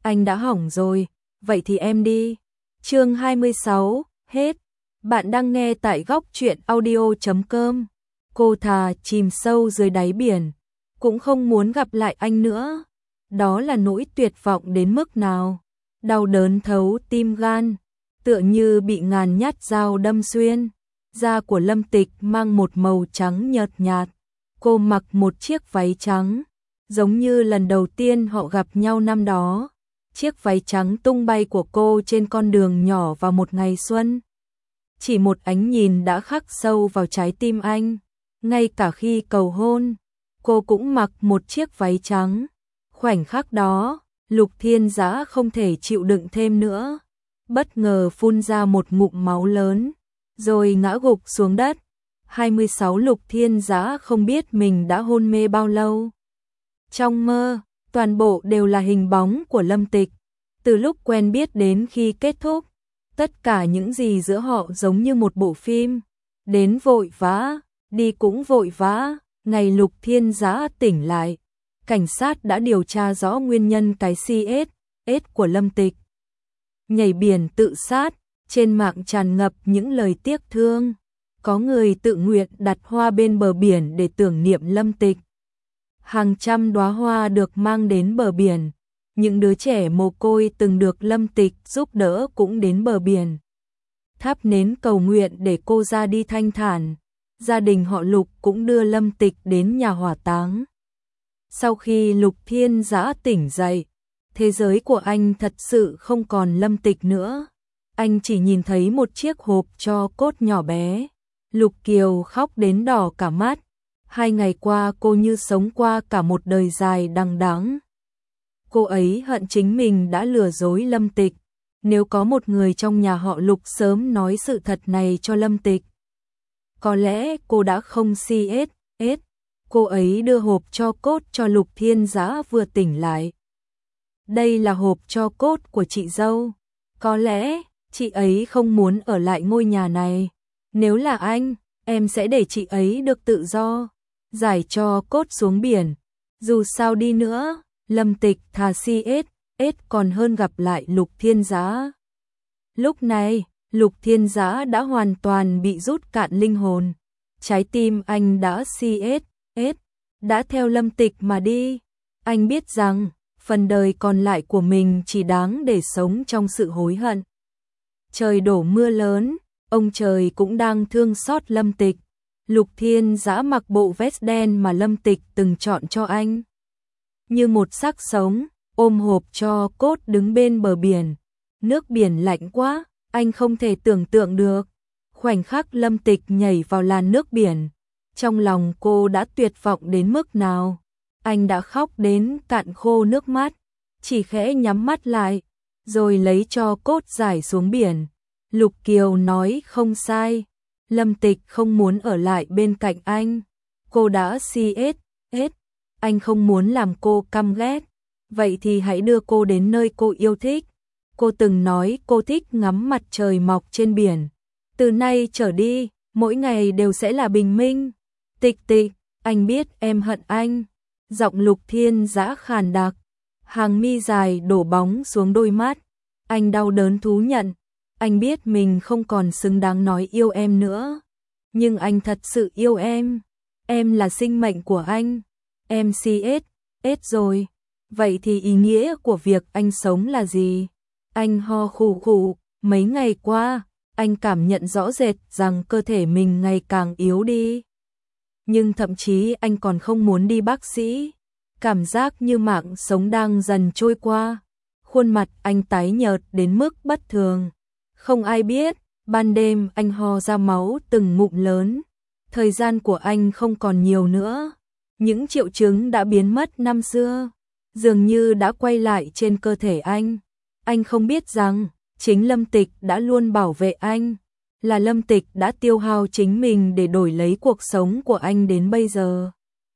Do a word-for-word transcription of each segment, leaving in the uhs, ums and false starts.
anh đã hỏng rồi, vậy thì em đi. Chương hai mươi sáu, hết. Bạn đang nghe tại góc truyện audio chấm com. Cô thà chìm sâu dưới đáy biển, cũng không muốn gặp lại anh nữa. Đó là nỗi tuyệt vọng đến mức nào. Đau đớn thấu tim gan, tựa như bị ngàn nhát dao đâm xuyên. Da của Lâm Tịch mang một màu trắng nhợt nhạt. Cô mặc một chiếc váy trắng, giống như lần đầu tiên họ gặp nhau năm đó. Chiếc váy trắng tung bay của cô trên con đường nhỏ vào một ngày xuân. Chỉ một ánh nhìn đã khắc sâu vào trái tim anh. Ngay cả khi cầu hôn, cô cũng mặc một chiếc váy trắng. Khoảnh khắc đó, Lục Thiên Dã không thể chịu đựng thêm nữa. Bất ngờ phun ra một ngụm máu lớn, rồi ngã gục xuống đất. hai mươi sáu Lục Thiên Dã không biết mình đã hôn mê bao lâu. Trong mơ, toàn bộ đều là hình bóng của Lâm Tịch. Từ lúc quen biết đến khi kết thúc, tất cả những gì giữa họ giống như một bộ phim. Đến vội vã, đi cũng vội vã. Ngày Lục Thiên Dã tỉnh lại, cảnh sát đã điều tra rõ nguyên nhân cái xê ét ét của Lâm Tịch. Nhảy biển tự sát, trên mạng tràn ngập những lời tiếc thương. Có người tự nguyện đặt hoa bên bờ biển để tưởng niệm Lâm Tịch. Hàng trăm đóa hoa được mang đến bờ biển. Những đứa trẻ mồ côi từng được Lâm Tịch giúp đỡ cũng đến bờ biển. Thắp nến cầu nguyện để cô ra đi thanh thản. Gia đình họ Lục cũng đưa Lâm Tịch đến nhà hỏa táng. Sau khi Lục Thiên Dã tỉnh dậy, thế giới của anh thật sự không còn Lâm Tịch nữa. Anh chỉ nhìn thấy một chiếc hộp tro cốt nhỏ bé. Lục Kiều khóc đến đỏ cả mắt. Hai ngày qua cô như sống qua cả một đời dài đằng đẵng. Cô ấy hận chính mình đã lừa dối Lâm Tịch. Nếu có một người trong nhà họ Lục sớm nói sự thật này cho Lâm Tịch, có lẽ cô đã không xê ét ét. Cô ấy đưa hộp tro cốt cho Lục Thiên Dã vừa tỉnh lại. Đây là hộp tro cốt của chị dâu. Có lẽ chị ấy không muốn ở lại ngôi nhà này. Nếu là anh, em sẽ để chị ấy được tự do, giải tro cốt xuống biển. Dù sao đi nữa, Lâm Tịch thà xê ét ét còn hơn gặp lại Lục Thiên Dã. Lúc này, Lục Thiên Dã đã hoàn toàn bị rút cạn linh hồn. Trái tim anh đã xê ét ét, đã theo Lâm Tịch mà đi. Anh biết rằng, phần đời còn lại của mình chỉ đáng để sống trong sự hối hận. Trời đổ mưa lớn, ông trời cũng đang thương xót Lâm Tịch. Lục Thiên Dã mặc bộ vest đen mà Lâm Tịch từng chọn cho anh. Như một xác sống, ôm hộp tro cốt đứng bên bờ biển. Nước biển lạnh quá, anh không thể tưởng tượng được. Khoảnh khắc Lâm Tịch nhảy vào làn nước biển, trong lòng cô đã tuyệt vọng đến mức nào. Anh đã khóc đến cạn khô nước mắt, chỉ khẽ nhắm mắt lại, rồi lấy tro cốt giải xuống biển. Lục Kiều nói không sai, Lâm Tịch không muốn ở lại bên cạnh anh. Cô đã xê ét ét, anh không muốn làm cô căm ghét. Vậy thì hãy đưa cô đến nơi cô yêu thích. Cô từng nói cô thích ngắm mặt trời mọc trên biển. Từ nay trở đi, mỗi ngày đều sẽ là bình minh. Tịch Tịch, anh biết em hận anh. Giọng Lục Thiên Dã khàn đặc, hàng mi dài đổ bóng xuống đôi mắt. Anh đau đớn thú nhận, anh biết mình không còn xứng đáng nói yêu em nữa. Nhưng anh thật sự yêu em. Em là sinh mệnh của anh. Em xê ét ét rồi. Vậy thì ý nghĩa của việc anh sống là gì? Anh ho khủ khủ, mấy ngày qua, anh cảm nhận rõ rệt rằng cơ thể mình ngày càng yếu đi. Nhưng thậm chí anh còn không muốn đi bác sĩ. Cảm giác như mạng sống đang dần trôi qua. Khuôn mặt anh tái nhợt đến mức bất thường. Không ai biết, ban đêm anh ho ra máu từng ngụm lớn. Thời gian của anh không còn nhiều nữa. Những triệu chứng đã biến mất năm xưa, dường như đã quay lại trên cơ thể anh. Anh không biết rằng, chính Lâm Tịch đã luôn bảo vệ anh. Là Lâm Tịch đã tiêu hao chính mình để đổi lấy cuộc sống của anh đến bây giờ.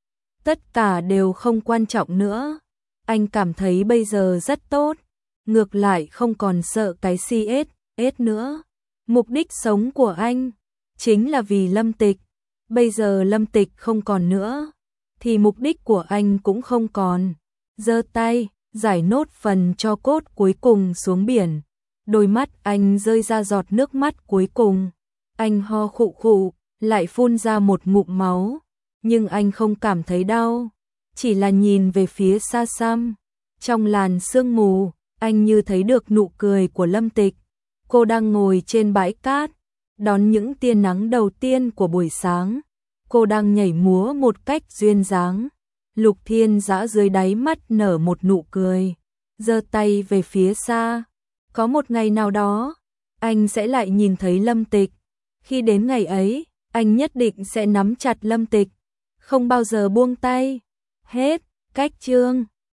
Tất cả đều không quan trọng nữa. Anh cảm thấy bây giờ rất tốt. Ngược lại không còn sợ cái xê ét ét nữa. Mục đích sống của anh chính là vì Lâm Tịch. Bây giờ Lâm Tịch không còn nữa, thì mục đích của anh cũng không còn. Giơ tay, giải nốt phần tro cốt cuối cùng xuống biển. Đôi mắt anh rơi ra giọt nước mắt cuối cùng. Anh ho khụ khụ, lại phun ra một ngụm máu. Nhưng anh không cảm thấy đau, chỉ là nhìn về phía xa xăm. Trong làn sương mù, anh như thấy được nụ cười của Lâm Tịch. Cô đang ngồi trên bãi cát, đón những tia nắng đầu tiên của buổi sáng. Cô đang nhảy múa một cách duyên dáng. Lục Thiên Dã dưới đáy mắt nở một nụ cười, giơ tay về phía xa. Có một ngày nào đó, anh sẽ lại nhìn thấy Lâm Tịch. Khi đến ngày ấy, anh nhất định sẽ nắm chặt Lâm Tịch, không bao giờ buông tay. Hết, cách chương.